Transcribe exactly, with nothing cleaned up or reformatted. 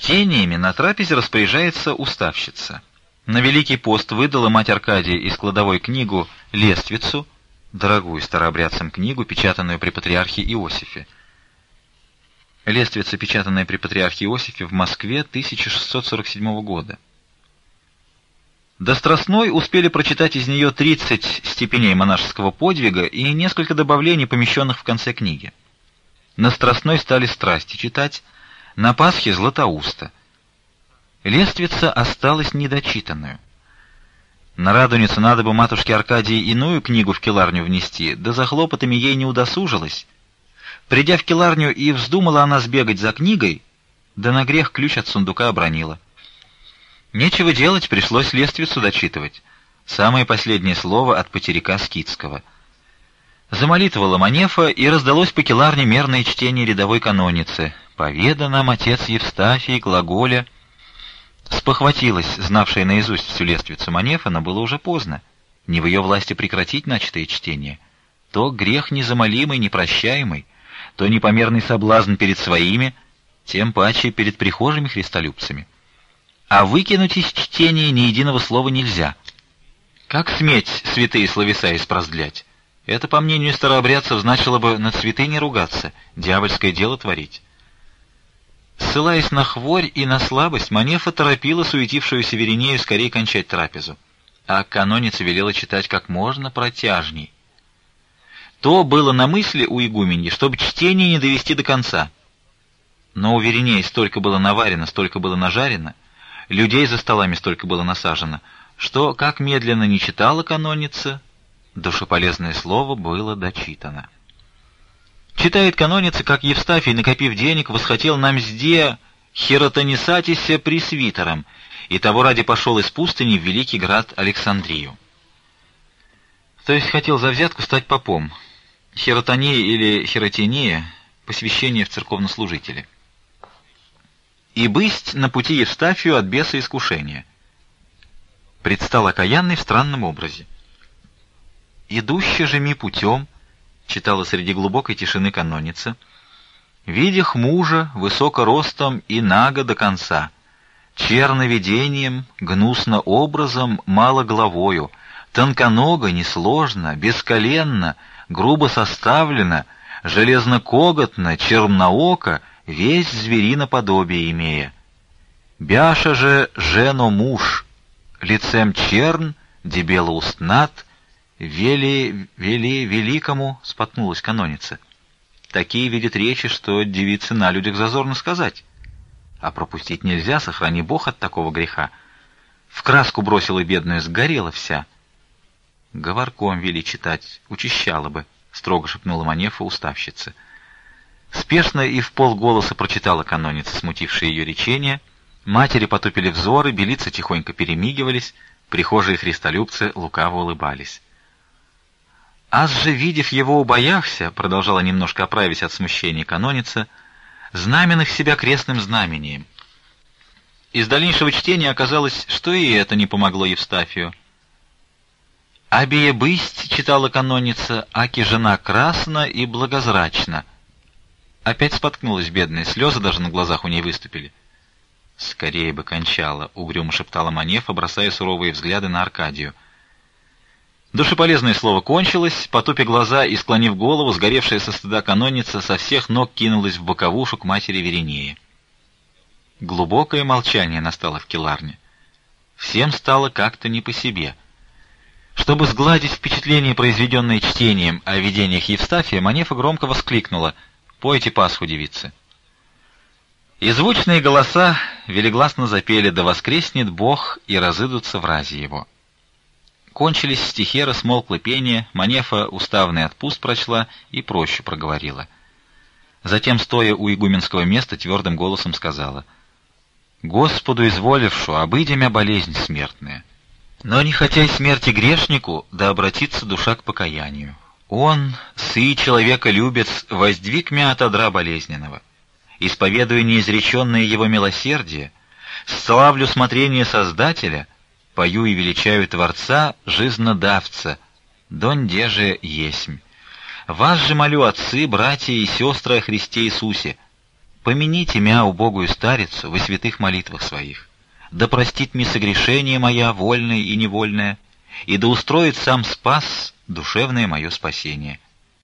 Чтениями на трапезе распоряжается уставщица. На Великий пост выдала мать Аркадия из кладовой книгу «Лествицу», дорогую старообрядцам книгу, печатанную при патриархе Иосифе. Лествица, печатанная при патриархе Иосифе в Москве тысяча шестьсот сорок седьмого года. До Страстной успели прочитать из нее тридцать степеней монашеского подвига и несколько добавлений, помещенных в конце книги. На Страстной стали страсти читать, на Пасхе Златоуста. Лествица осталась недочитанную. На Радунице надо бы матушке Аркадии иную книгу в келарню внести, да за хлопотами ей не удосужилась. Придя в келарню, и вздумала она сбегать за книгой, да на грех ключ от сундука обронила. Нечего делать, пришлось Лествицу дочитывать. Самое последнее слово от потеряка Скитского. Замолитвовала Манефа, и раздалось по келарне мерное чтение рядовой каноницы. «Поведа нам отец Евстафий, глаголя». Спохватилась, знавшая наизусть всю Лествицу Манефа, но было уже поздно. Не в ее власти прекратить начатое чтение. То грех незамолимый, непрощаемый, то непомерный соблазн перед своими, тем паче перед прихожими христолюбцами. А выкинуть из чтения ни единого слова нельзя. Как сметь святые словеса испраздлять? Это, по мнению старообрядцев, значило бы над святыней ругаться, дьявольское дело творить. Ссылаясь на хворь и на слабость, Манефа торопила суетившуюся Веринею скорее кончать трапезу, а каноница велела читать как можно протяжней. То было на мысли у игуменьи, чтобы чтение не довести до конца. Но у Веринеи столько было наварено, столько было нажарено, людей за столами столько было насажено, что, как медленно не читала каноница, душеполезное слово было дочитано. Читает каноница, как Евстафий, накопив денег, восхотел на мзде хиротонисатися пресвитером, и того ради пошел из пустыни в великий град Александрию. То есть хотел за взятку стать попом. Хиротония или хиротения — посвящение в церковнослужители. И бысть на пути Евстафию от беса искушения. Предстал окаянный в странном образе. «Идущий же ми путем», — читала среди глубокой тишины каноница, «видях мужа высоко ростом и наго до конца, черно видением, гнусно образом, мало головою, тонконого, несложно, бесколенно, грубо составлено, железнокоготно, чернооко, весь звериноподобие имея. Бяша же жено муж, лицем черн, дебело устнат, вели, вели великому», — споткнулась каноница. «Такие видят речи, что девице на людях зазорно сказать. А пропустить нельзя, сохрани Бог от такого греха. В краску бросила бедную, сгорела вся». «Говорком вели читать, учащала бы», — строго шепнула Манефа уставщица. Спешно и в полголоса прочитала каноница, смутившая ее речение. Матери потупили взоры, белицы тихонько перемигивались, прихожие христолюбцы лукаво улыбались. «Аз же, видев его, убояхся», — продолжала немножко оправить от смущения каноница, «знаменных себя крестным знамением». Из дальнейшего чтения оказалось, что и это не помогло Евстафию. «Абие бысть», — читала каноница, «аки жена красна и благозрачна». Опять споткнулась бедная, слезы даже на глазах у ней выступили. «Скорее бы кончала», — угрюмо шептала Манефа, бросая суровые взгляды на Аркадию. Душеполезное слово кончилось, потупя глаза и склонив голову, сгоревшая со стыда каноница со всех ног кинулась в боковушу к матери Веринеи. Глубокое молчание настало в келарне. Всем стало как-то не по себе. Чтобы сгладить впечатление, произведенное чтением о видениях Евстафия, Манефа громко воскликнула: «Пойте Пасху, девицы!» И звучные голоса велигласно запели: «Да воскреснет Бог, и разыдутся врази его». Кончились стихеры, смолкло пение, Манефа уставный отпуст прочла и проще проговорила. Затем, стоя у игуменского места, твердым голосом сказала: «Господу изволившу, обыдя мя болезнь смертная. Но не хотя смерти грешнику, да обратится душа к покаянию. Он, сы человека-любец, воздвиг мя от одра болезненного. Исповедуя неизреченное его милосердие, славлю смотрение Создателя, пою и величаю Творца, жизнодавца, донде же есмь. Вас же молю, отцы, братья и сестры о Христе Иисусе, помяните мя, убогую старицу, во святых молитвах своих. Да простит мне согрешение моя, вольное и невольное, и да устроит сам спас душевное мое спасение.